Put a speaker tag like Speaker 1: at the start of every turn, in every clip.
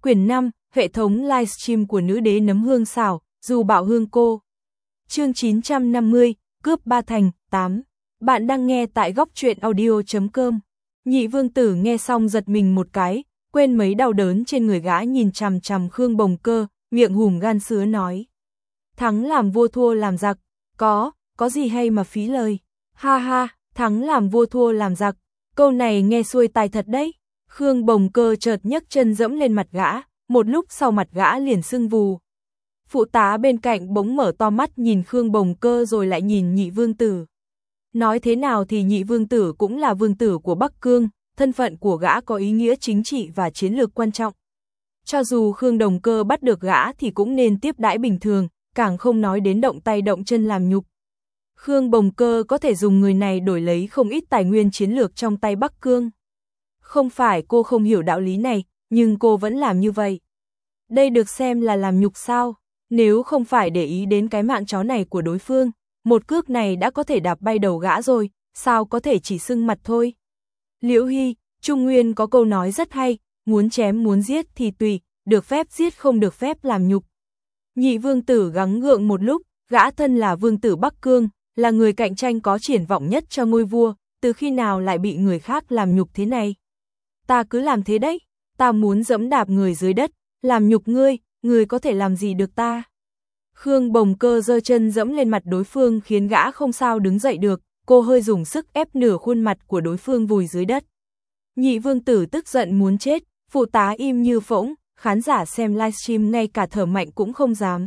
Speaker 1: Quyển 5, hệ thống livestream của nữ đế nấm hương xào, dù bảo hương cô. Chương 950, cướp Ba Thành, 8. Bạn đang nghe tại góc truyện audio.com. Nhị vương tử nghe xong giật mình một cái, quên mấy đau đớn trên người gã, nhìn chằm chằm Khương Bồng Cơ, miệng hùm gan sứa nói. Thắng làm vua thua làm giặc, có gì hay mà phí lời. Ha ha, thắng làm vua thua làm giặc, câu này nghe xuôi tai thật đấy. Khương Bồng Cơ chợt nhấc chân dẫm lên mặt gã, một lúc sau mặt gã liền sưng vù. Phụ tá bên cạnh bỗng mở to mắt nhìn Khương Bồng Cơ rồi lại nhìn nhị vương tử. Nói thế nào thì nhị vương tử cũng là vương tử của Bắc Cương, thân phận của gã có ý nghĩa chính trị và chiến lược quan trọng. Cho dù Khương Đồng Cơ bắt được gã thì cũng nên tiếp đãi bình thường, càng không nói đến động tay động chân làm nhục. Khương Bồng Cơ có thể dùng người này đổi lấy không ít tài nguyên chiến lược trong tay Bắc Cương. Không phải cô không hiểu đạo lý này, nhưng cô vẫn làm như vậy. Đây được xem là làm nhục sao? Nếu không phải để ý đến cái mạng chó này của đối phương, một cước này đã có thể đạp bay đầu gã rồi, sao có thể chỉ sưng mặt thôi? Liễu Hy, Trung Nguyên có câu nói rất hay, muốn chém muốn giết thì tùy, được phép giết không được phép làm nhục. Nhị vương tử gắng gượng một lúc, gã thân là vương tử Bắc Cương, là người cạnh tranh có triển vọng nhất cho ngôi vua, từ khi nào lại bị người khác làm nhục thế này? Ta cứ làm thế đấy, ta muốn dẫm đạp người dưới đất, làm nhục ngươi có thể làm gì được ta? Khương Bồng Cơ giơ chân dẫm lên mặt đối phương khiến gã không sao đứng dậy được, cô hơi dùng sức ép nửa khuôn mặt của đối phương vùi dưới đất. Nhị vương tử tức giận muốn chết, phụ tá im như phỗng, khán giả xem livestream ngay cả thở mạnh cũng không dám.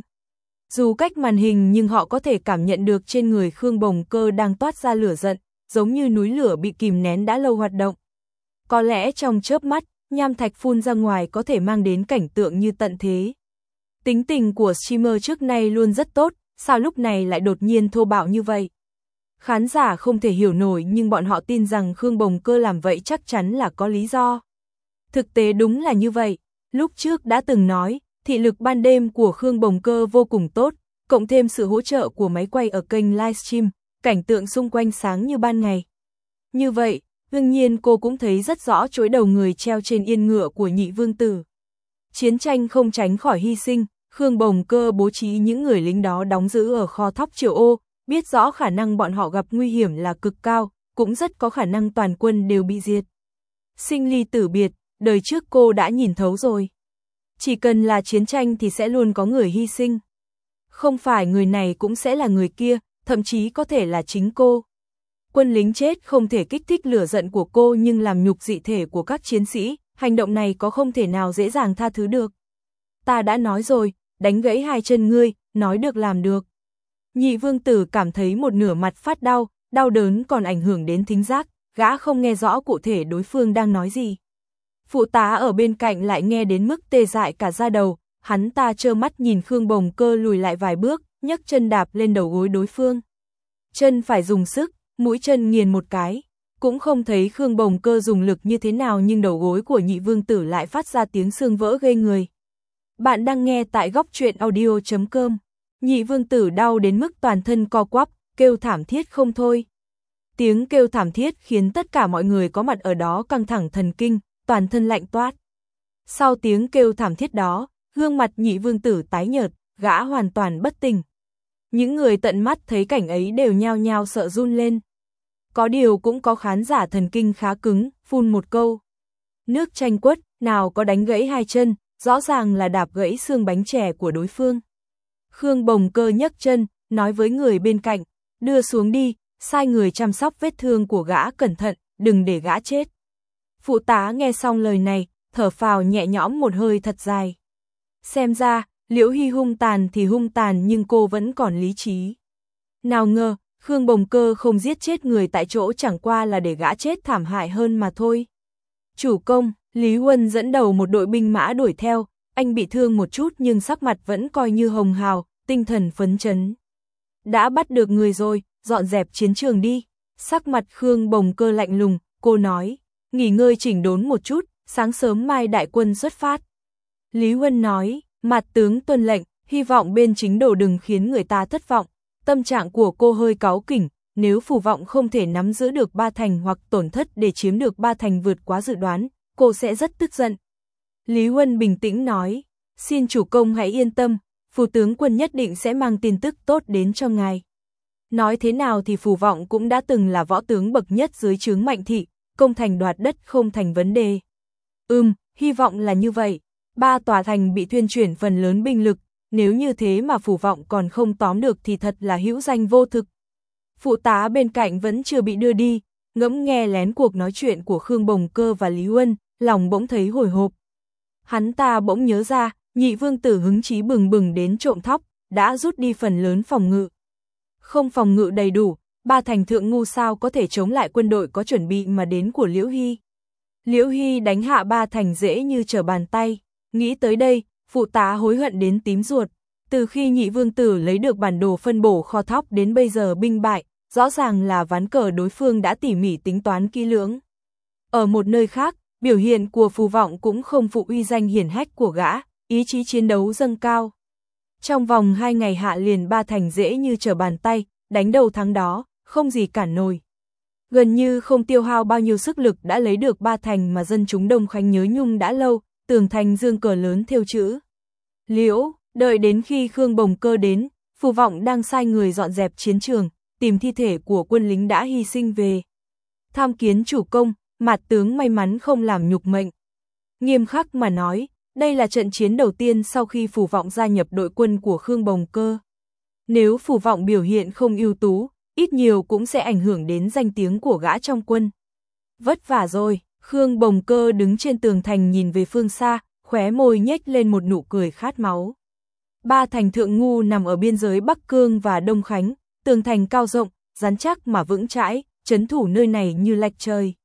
Speaker 1: Dù cách màn hình nhưng họ có thể cảm nhận được trên người Khương Bồng Cơ đang toát ra lửa giận, giống như núi lửa bị kìm nén đã lâu hoạt động. Có lẽ trong chớp mắt, nham thạch phun ra ngoài có thể mang đến cảnh tượng như tận thế. Tính tình của streamer trước nay luôn rất tốt, sao lúc này lại đột nhiên thô bạo như vậy? Khán giả không thể hiểu nổi nhưng bọn họ tin rằng Khương Bồng Cơ làm vậy chắc chắn là có lý do. Thực tế đúng là như vậy, lúc trước đã từng nói, thị lực ban đêm của Khương Bồng Cơ vô cùng tốt, cộng thêm sự hỗ trợ của máy quay ở kênh livestream, cảnh tượng xung quanh sáng như ban ngày. Như vậy, đương nhiên cô cũng thấy rất rõ chuỗi đầu người treo trên yên ngựa của nhị vương tử. Chiến tranh không tránh khỏi hy sinh, Khương Bồng Cơ bố trí những người lính đó đóng giữ ở kho thóc Triều Ô, biết rõ khả năng bọn họ gặp nguy hiểm là cực cao, cũng rất có khả năng toàn quân đều bị diệt. Sinh ly tử biệt, đời trước cô đã nhìn thấu rồi. Chỉ cần là chiến tranh thì sẽ luôn có người hy sinh. Không phải người này cũng sẽ là người kia, thậm chí có thể là chính cô. Quân lính chết không thể kích thích lửa giận của cô nhưng làm nhục dị thể của các chiến sĩ, hành động này có không thể nào dễ dàng tha thứ được. Ta đã nói rồi, đánh gãy hai chân ngươi, nói được làm được. Nhị vương tử cảm thấy một nửa mặt phát đau, đau đớn còn ảnh hưởng đến thính giác, gã không nghe rõ cụ thể đối phương đang nói gì. Phụ tá ở bên cạnh lại nghe đến mức tê dại cả da đầu, hắn ta trơ mắt nhìn Khương Bồng Cơ lùi lại vài bước, nhấc chân đạp lên đầu gối đối phương. Chân phải dùng sức, mũi chân nghiền một cái, cũng không thấy Khương Bồng Cơ dùng lực như thế nào nhưng đầu gối của nhị vương tử lại phát ra tiếng xương vỡ ghê người. Bạn đang nghe tại góc truyện audio.com. Nhị vương tử đau đến mức toàn thân co quắp, kêu thảm thiết không thôi. Tiếng kêu thảm thiết khiến tất cả mọi người có mặt ở đó căng thẳng thần kinh, toàn thân lạnh toát. Sau tiếng kêu thảm thiết đó, gương mặt nhị vương tử tái nhợt, gã hoàn toàn bất tỉnh. Những người tận mắt thấy cảnh ấy đều nhao nhao sợ run lên. Có điều cũng có khán giả thần kinh khá cứng, phun một câu. Nước chanh quất, nào có đánh gãy hai chân, rõ ràng là đạp gãy xương bánh chè của đối phương. Khương Bồng Cơ nhấc chân, nói với người bên cạnh, đưa xuống đi, sai người chăm sóc vết thương của gã cẩn thận, đừng để gã chết. Phụ tá nghe xong lời này, thở phào nhẹ nhõm một hơi thật dài. Xem ra, Liễu Hy hung tàn thì hung tàn nhưng cô vẫn còn lý trí. Nào ngờ, Khương Bồng Cơ không giết chết người tại chỗ chẳng qua là để gã chết thảm hại hơn mà thôi. Chủ công, Lý Huân dẫn đầu một đội binh mã đuổi theo, anh bị thương một chút nhưng sắc mặt vẫn coi như hồng hào, tinh thần phấn chấn. Đã bắt được người rồi, dọn dẹp chiến trường đi. Sắc mặt Khương Bồng Cơ lạnh lùng, cô nói, nghỉ ngơi chỉnh đốn một chút, sáng sớm mai đại quân xuất phát. Lý Huân nói, mặt tướng tuân lệnh, hy vọng bên chính đồ đừng khiến người ta thất vọng. Tâm trạng của cô hơi cáu kỉnh, nếu Phù Vọng không thể nắm giữ được Ba Thành hoặc tổn thất để chiếm được Ba Thành vượt quá dự đoán, cô sẽ rất tức giận. Lý Huân bình tĩnh nói, xin chủ công hãy yên tâm, Phù tướng quân nhất định sẽ mang tin tức tốt đến cho ngài. Nói thế nào thì Phù Vọng cũng đã từng là võ tướng bậc nhất dưới trướng Mạnh thị, công thành đoạt đất không thành vấn đề. Hy vọng là như vậy. 3 tòa thành bị thuyên chuyển phần lớn binh lực, nếu như thế mà Phù Vọng còn không tóm được thì thật là hữu danh vô thực. Phụ tá bên cạnh vẫn chưa bị đưa đi, ngẫm nghe lén cuộc nói chuyện của Khương Bồng Cơ và Lý Huân, lòng bỗng thấy hồi hộp. Hắn ta bỗng nhớ ra, nhị vương tử hứng chí bừng bừng đến trộm thóc, đã rút đi phần lớn phòng ngự. Không phòng ngự đầy đủ, 3 thành thượng ngu sao có thể chống lại quân đội có chuẩn bị mà đến của Liễu Hy. Liễu Hy đánh hạ 3 thành dễ như trở bàn tay, nghĩ tới đây, phụ tá hối hận đến tím ruột. Từ khi nhị vương tử lấy được bản đồ phân bổ kho thóc đến bây giờ binh bại, rõ ràng là ván cờ đối phương đã tỉ mỉ tính toán kỹ lưỡng. Ở một nơi khác, biểu hiện của Phù Vọng cũng không phụ uy danh hiển hách của gã, ý chí chiến đấu dâng cao. Trong vòng 2 ngày hạ liền 3 thành dễ như trở bàn tay, đánh đầu thắng đó, không gì cản nổi. Gần như không tiêu hao bao nhiêu sức lực đã lấy được 3 thành mà dân chúng Đông Khánh nhớ nhung đã lâu, tường thành dương cờ lớn thêu chữ Liễu. Đợi đến khi Khương Bồng Cơ đến, Phù Vọng đang sai người dọn dẹp chiến trường, tìm thi thể của quân lính đã hy sinh về. Tham kiến chủ công, Mạt tướng may mắn không làm nhục mệnh. Nghiêm khắc mà nói, đây là trận chiến đầu tiên sau khi Phù Vọng gia nhập đội quân của Khương Bồng Cơ. Nếu Phù Vọng biểu hiện không ưu tú, ít nhiều cũng sẽ ảnh hưởng đến danh tiếng của gã trong quân. Vất vả rồi, Khương Bồng Cơ đứng trên tường thành nhìn về phương xa, khóe môi nhếch lên một nụ cười khát máu. 3 thành thượng ngu nằm ở biên giới Bắc Cương và Đông Khánh, tường thành cao rộng, rắn chắc mà vững chãi, trấn thủ nơi này như lạch trời.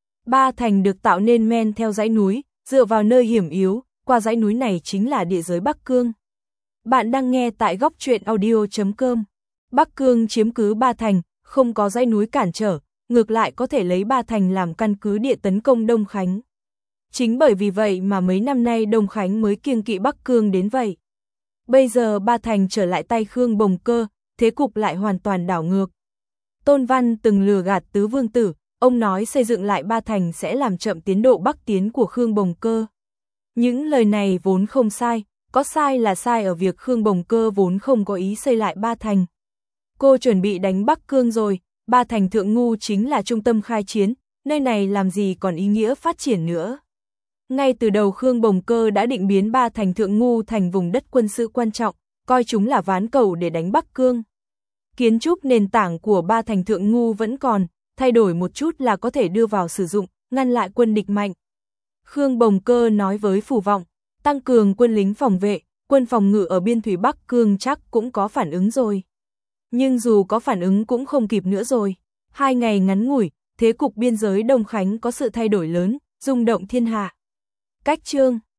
Speaker 1: 3 thành được tạo nên men theo dãy núi, dựa vào nơi hiểm yếu, qua dãy núi này chính là địa giới Bắc Cương. Bạn đang nghe tại góc truyện audio.com. Bắc Cương chiếm cứ 3 thành, không có dãy núi cản trở, ngược lại có thể lấy 3 thành làm căn cứ địa tấn công Đông Khánh. Chính bởi vì vậy mà mấy năm nay Đông Khánh mới kiêng kỵ Bắc Cương đến vậy. Bây giờ 3 thành trở lại tay Khương Bồng Cơ, thế cục lại hoàn toàn đảo ngược. Tôn Văn từng lừa gạt tứ vương tử, ông nói xây dựng lại 3 thành sẽ làm chậm tiến độ bắc tiến của Khương Bồng Cơ. Những lời này vốn không sai, có sai là sai ở việc Khương Bồng Cơ vốn không có ý xây lại 3 thành. Cô chuẩn bị đánh Bắc Cương rồi, 3 thành thượng ngu chính là trung tâm khai chiến, nơi này làm gì còn ý nghĩa phát triển nữa. Ngay từ đầu Khương Bồng Cơ đã định biến 3 thành thượng ngu thành vùng đất quân sự quan trọng, coi chúng là ván cầu để đánh Bắc Cương. Kiến trúc nền tảng của 3 thành thượng ngu vẫn còn, thay đổi một chút là có thể đưa vào sử dụng, ngăn lại quân địch mạnh. Khương Bồng Cơ nói với Phù Vọng, tăng cường quân lính phòng vệ, quân phòng ngự ở biên thủy Bắc Cương chắc cũng có phản ứng rồi. Nhưng dù có phản ứng cũng không kịp nữa rồi. 2 ngày ngắn ngủi, thế cục biên giới Đông Khánh có sự thay đổi lớn, rung động thiên hạ. Cách chương